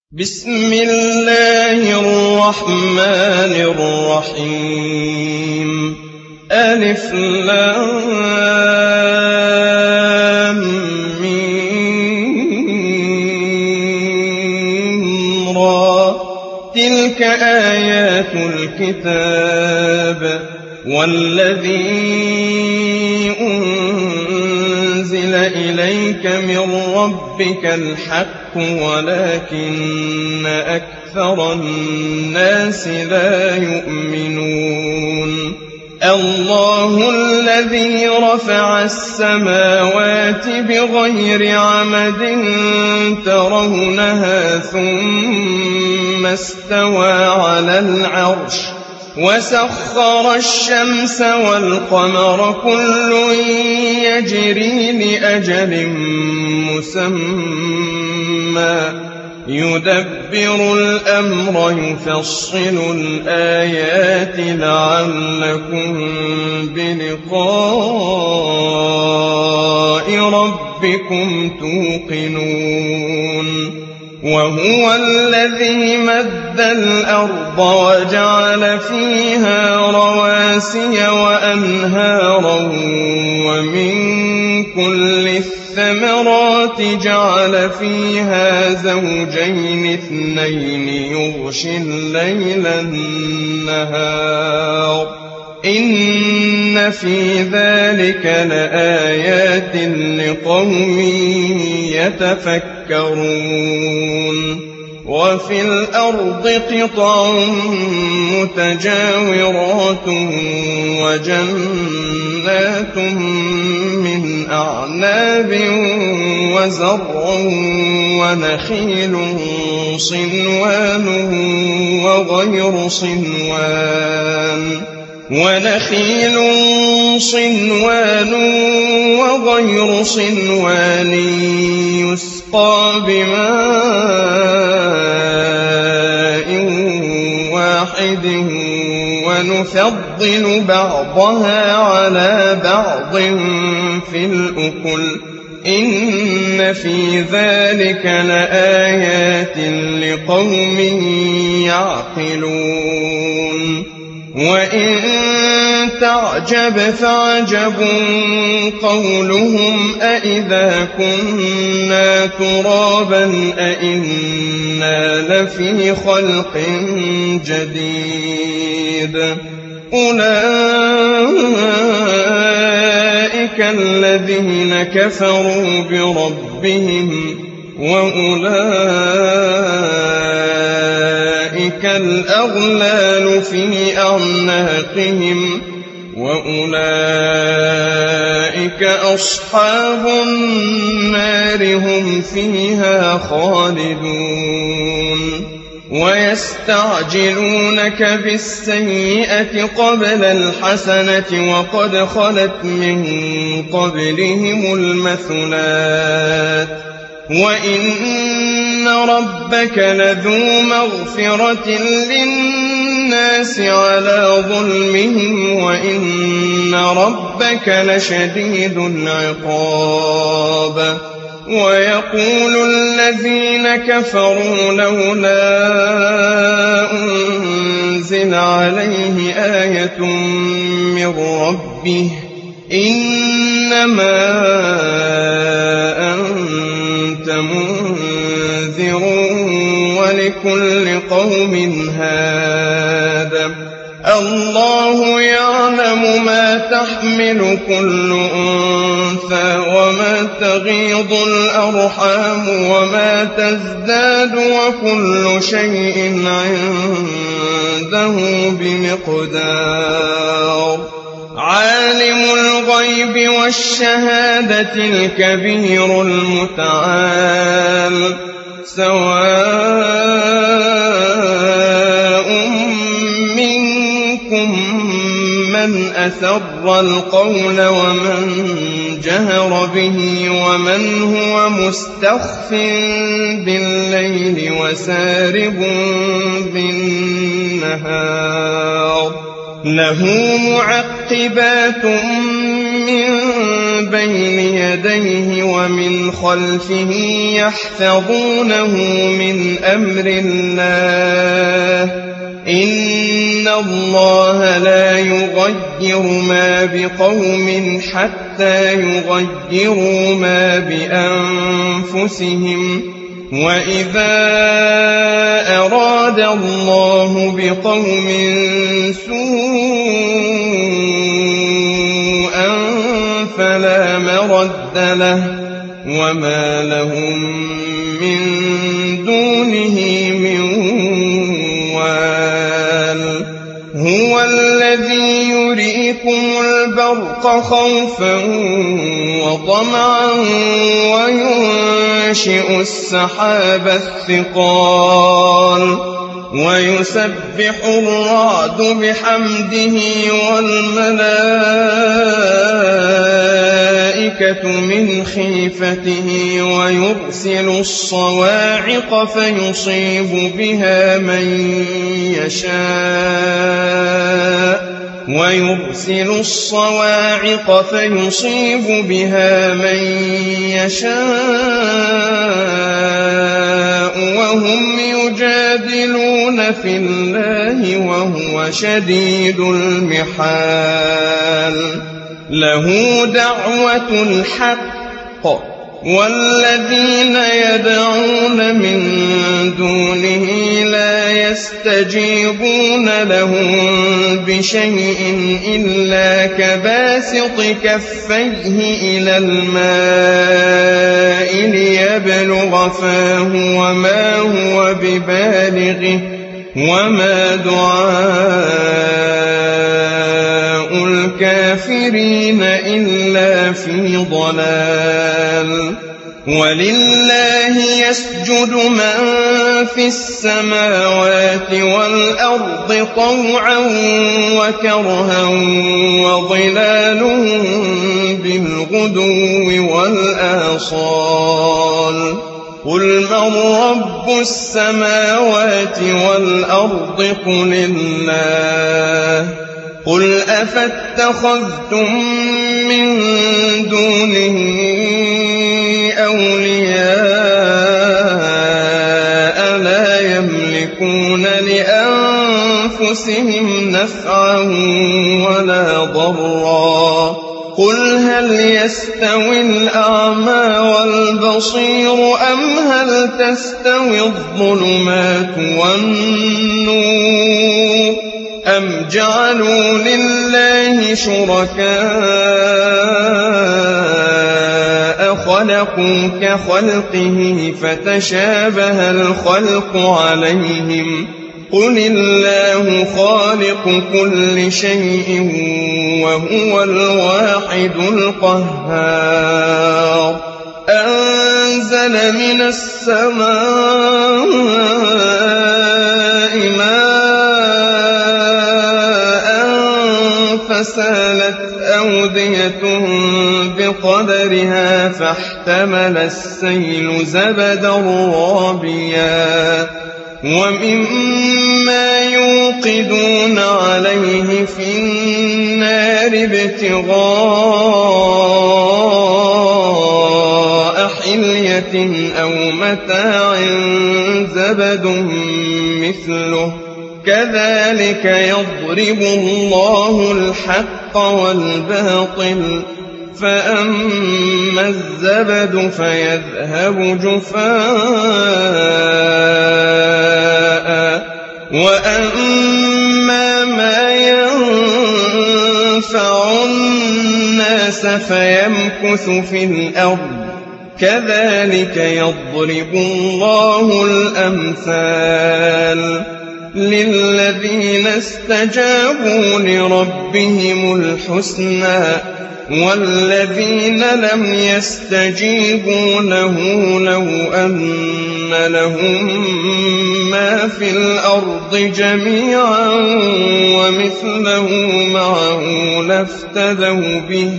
بسم الله الرحمن الرحيم ألف لام ميم را تلك آيات الكتاب والذي أنزل إليك من ربك الحق ولكن أكثر الناس لا يؤمنون الله الذي رفع السماوات بغير عمد ترونها ثم استوى على العرش وسخر الشمس والقمر كل يجري لأجل مسمى يدبر الأمر يفصل الآيات لعلكم بلقاء ربكم توقنون وهو الذي مد الأرض وجعل فيها رواسي وأنهارا ومن كل الثمرات جعل فيها زوجين اثنين يغشي الليل النهار إن في ذلك لآيات لقوم يتفكرون وفي الأرض قطع متجاورات وجنات من أعناب وزرع ونخيل صنوان وغير صنوان يسقى بماء واحد ونفضل بعضها على بعض في الأكل إن في ذلك لآيات لقوم يعقلون وإن تعجب فعجب قولهم أإذا كنا ترابا أإنا لفي خلق جديد أولئك الذين كفروا بربهم وأولئك الأغلال في أعناقهم وأولئك أصحاب النار هم فيها خالدون ويستعجلونك بالسيئة قبل الحسنة وقد خلت من قبلهم المثلات وإن ربك لذو مغفرة للناس على ظلمهم وإن ربك لشديد العقاب ويقول الذين كفروا لولا أنزل عليه آية من ربه إنما أنت منذر ولكل قوم هاد الله يعلم ما تحمل كل أنثى وما تغيض الأرحام وما تزداد وكل شيء عنده بمقدار عالم الغيب والشهادة الكبير المتعال سواء منكم من أسر القول ومن جهر به ومن هو مستخف بالليل وسارب بالنهار له معقبات من بين يديه ومن خلفه يحفظونه من أمر الله إن الله لا يغير ما بقوم حتى يغيروا ما بأنفسهم وإذا أراد الله بقوم سوءا فلا مرد له وما لهم من دونه من وال هو الذي يريكم البرق خوفا وطمعا وينشئ السحاب الثقال ويسبح الرعد بحمده والملائكة من خيفته ويرسل الصواعق فيصيب بها من يشاء وهم يجادلون في الله وهو شديد المحال له دعوة الحق والذين يدعون من دونه لا يستجيبون لهم بشيء إلا كباسط كفيه إلى الماء ليبلغ فاه وما هو ببالغه وما دعاء الكافرين إلا في ضلال ولله يسجد من في السماوات والأرض طوعا وكرها وظلالهم بالغدو والآصال قل من رب السماوات والأرض قل الله قل أفاتخذتم من دونه أولياء لا يملكون لأنفسهم نفعا ولا ضرا قل هل يستوي الأعمى والبصير أم هل تستوي الظلمات والنور أم جعلوا لله شركاء خلقوا كخلقه فتشابه الخلق عليهم قل الله خالق كل شيء وهو الواحد القهار أنزل من السماء ماء فسالت أودية بقدرها فاحتمل السيل زبدا رابيا ومما يوقدون عليه في النار ابتغاء حلية أو متاع زبد مثله كذلك يضرب الله الحق والباطل فأما الزبد فيذهب جفاء وأما ما ينفع الناس فيمكث في الأرض كذلك يضرب الله الأمثال للذين استجابوا لربهم الحسنى والذين لم يستجيبوا له لو أن لهم ما في الأرض جميعا ومثله معه لافتدوا به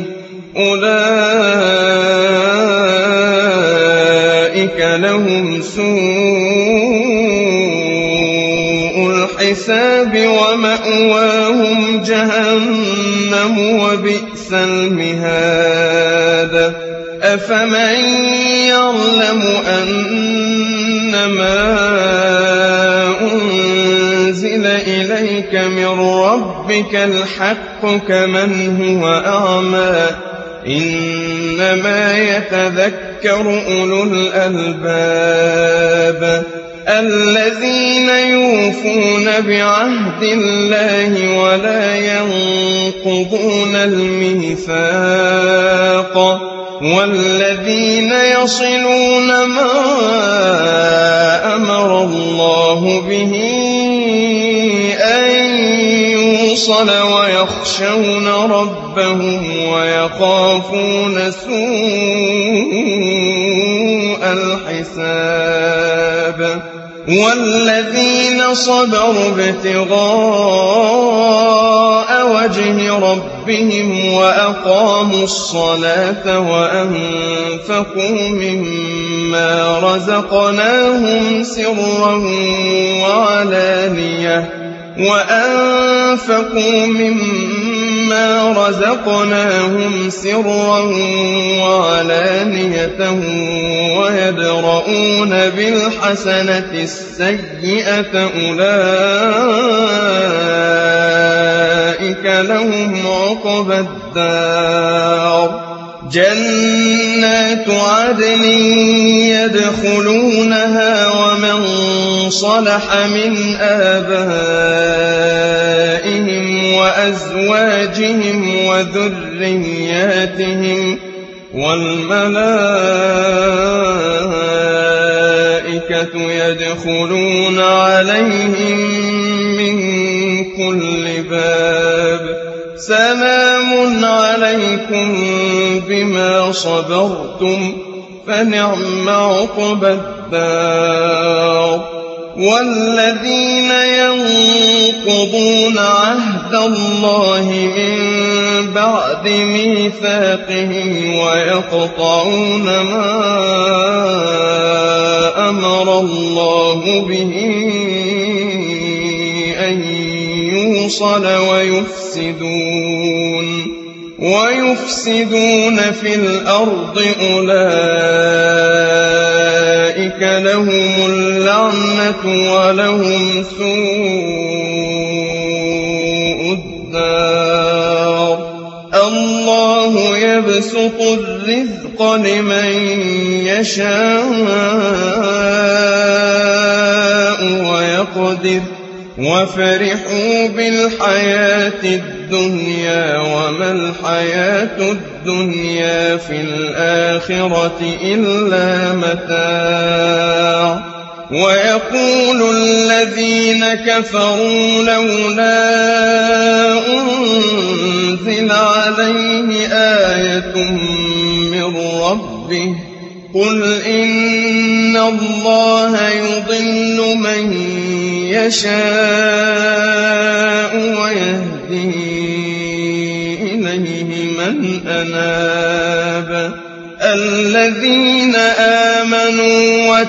أولئك لهم سوء الحساب ومأواهم جهنم جهنم وبئس المهاد أفمن يعلم أنما أنزل إليك من ربك الحق كمن هو أعمى إنما يتذكر أولو الألباب الذين يوفون بعهد الله ولا ينقضون الميثاق والذين يصلون ما أمر الله به أن يوصل ويخشون ربهم ويخافون سوء الحساب والذين صبروا ابتغاء وجه ربهم وأقاموا الصلاة وأنفقوا مما رزقناهم سرا وعلانية ويدرؤون بالحسنة السيئة أولئك لهم عقبى الدار جنات عدن يدخلونها ومن صلح من آبائهم وأزواجهم وذرياتهم والملائكة يدخلون عليهم من كل باب سلام عليكم بما صبرتم فنعم عقبى الدار والذين ينقضون عهد الله من بعد ميثاقه ويقطعون ما أمر الله به أن يوصل ويفسدون في الأرض أولئك لهم اللعنة ولهم سوء الدار الله يبسط الرزق لمن يشاء ويقدر وفرحوا بالحياة الدنيا وما الحياة الدنيا في الآخرة إلا متاع ويقول الذين كفروا لولا أنزل عليه آية من ربه قل إن الله يضل من يشاء ويهدي إليه من أناب الذين آمنوا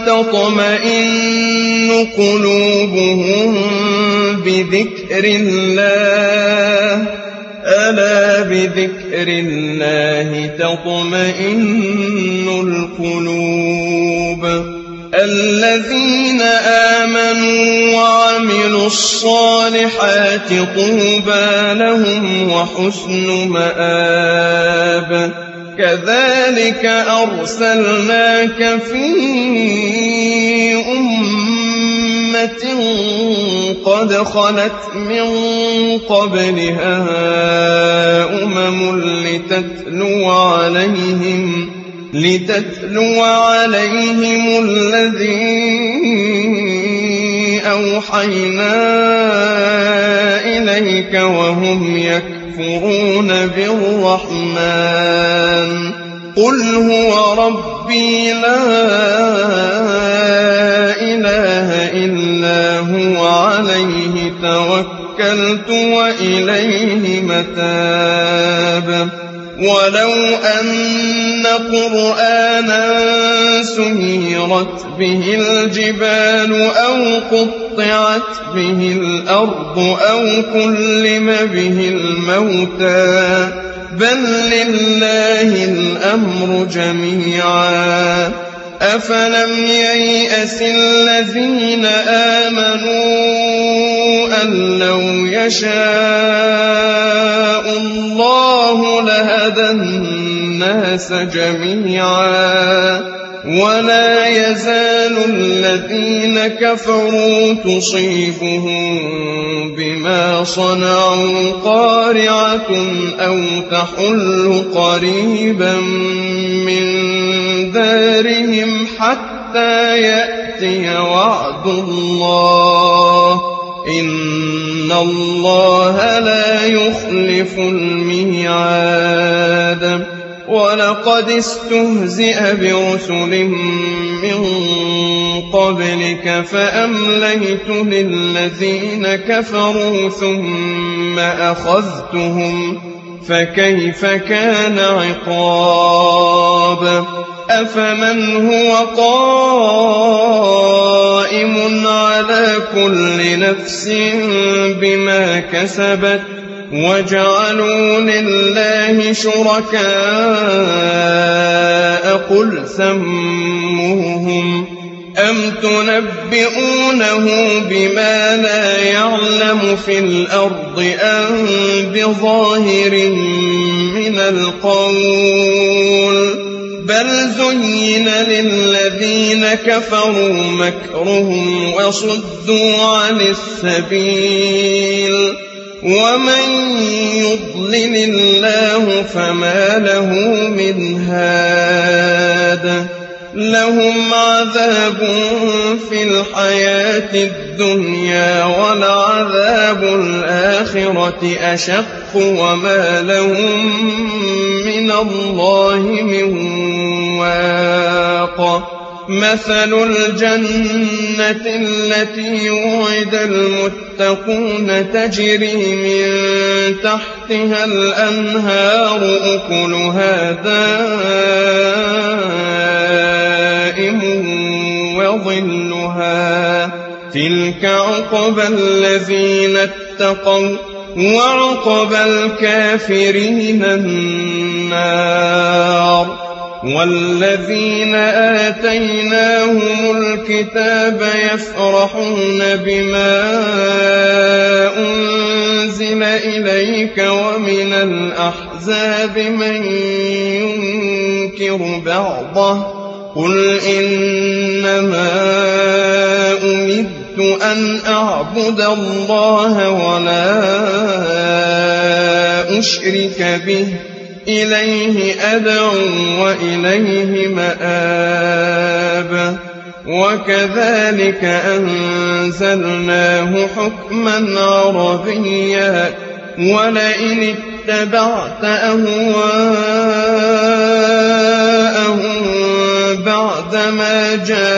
وتطمئن قلوبهم بذكر الله ألا بذكر الله تطمئن القلوب الذين آمنوا وعملوا الصالحات طوبى لهم وحسن مآب كذلك أرسلناك في أمة قد خلت من قبلها لتتلو عليهم الذي أوحينا إليك وهم يكفرون بالرحمن قل هو ربي لا إله إلا هو عليه توكلت وإليه متاب ولو أن قرآنا سيرت به الجبال أو قطعت به الأرض أو كلم به الموتى بل لله الأمر جميعا أفلم ييأس الذين آمنوا أن لو يشاء الله لهدى الناس جميعا ولا يزال الذين كفروا تصيبهم بما صنعوا قارعة أو تحل قريبا من دارهم حتى يأتي وعد الله إن الله لا يخلف الميعاد ولقد استهزئ برسل من قبلك فأمليت للذين كفروا ثم أخذتهم فكيف كان عقاب أفمن هو قائم على كل نفس بما كسبت وجعلوا لله شركاء قل سموهم أم تنبئونه بما لا يعلم في الأرض أم بظاهر من القول بل زين للذين كفروا مكرهم وصدوا عن السبيل ومن يضلل الله فما له من هاد لهم عذاب في الحياة الدنيا ولعذاب الآخرة أشق وما لهم من الله من واق مثل الجنة التي وعد المتقون تجري من تحتها الأنهار أكلها دائم وظلها تلك عقبى الذين اتقوا وعقبى الكافرين النار والذين آتيناهم الكتاب يفرحون بما أنزل إليك ومن الأحزاب من ينكر بعضه قل إنما أمرت أن أعبد الله ولا أشرك به إليه أدعو وإليه مآب وكذلك أنزلناه حكما عربيا ولئن اتبعت أهواءهم بعدما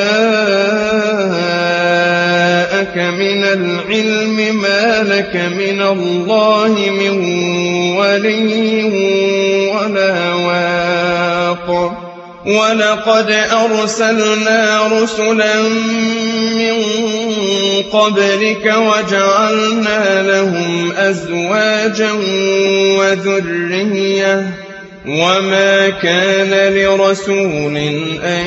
جاءك من العلم ما لك من الله من ولي ولا واق ولقد أرسلنا رسلا من قبلك وجعلنا لهم أزواجا وذرية وما كان لرسول أن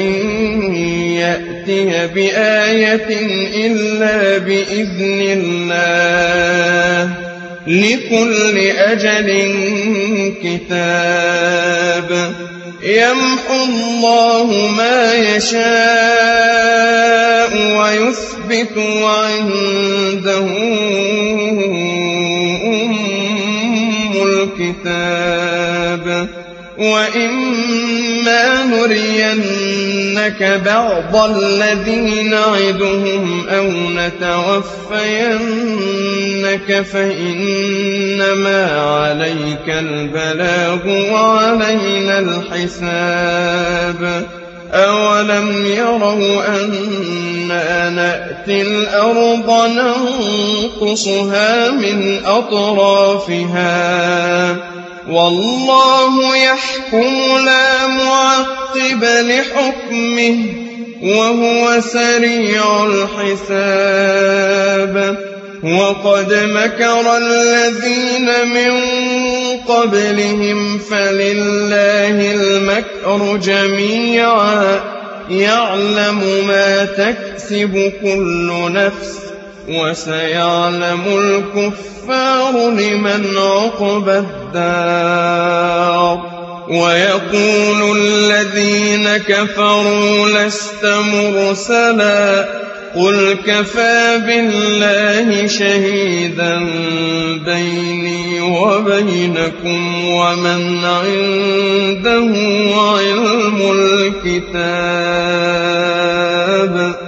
يأتي بآية إلا بإذن الله لكل أجل كتاب يمحو الله ما يشاء ويثبت وعنده أم الكتاب وإما نرينك بعض الذي نعدهم أو نتوفينك فإنما عليك البلاغ وعلينا الحساب أولم يروا أنا نأتي الأرض ننقصها من أطرافها والله يحكم لا معقب لحكمه وهو سريع الحساب وقد مكر الذين من قبلهم فلله المكر جميعا يعلم ما تكسب كل نفس وسيعلم الكفار لمن عقبى الدار ويقول الذين كفروا لست مرسلا قل كفى بالله شهيدا بيني وبينكم ومن عنده علم الكتاب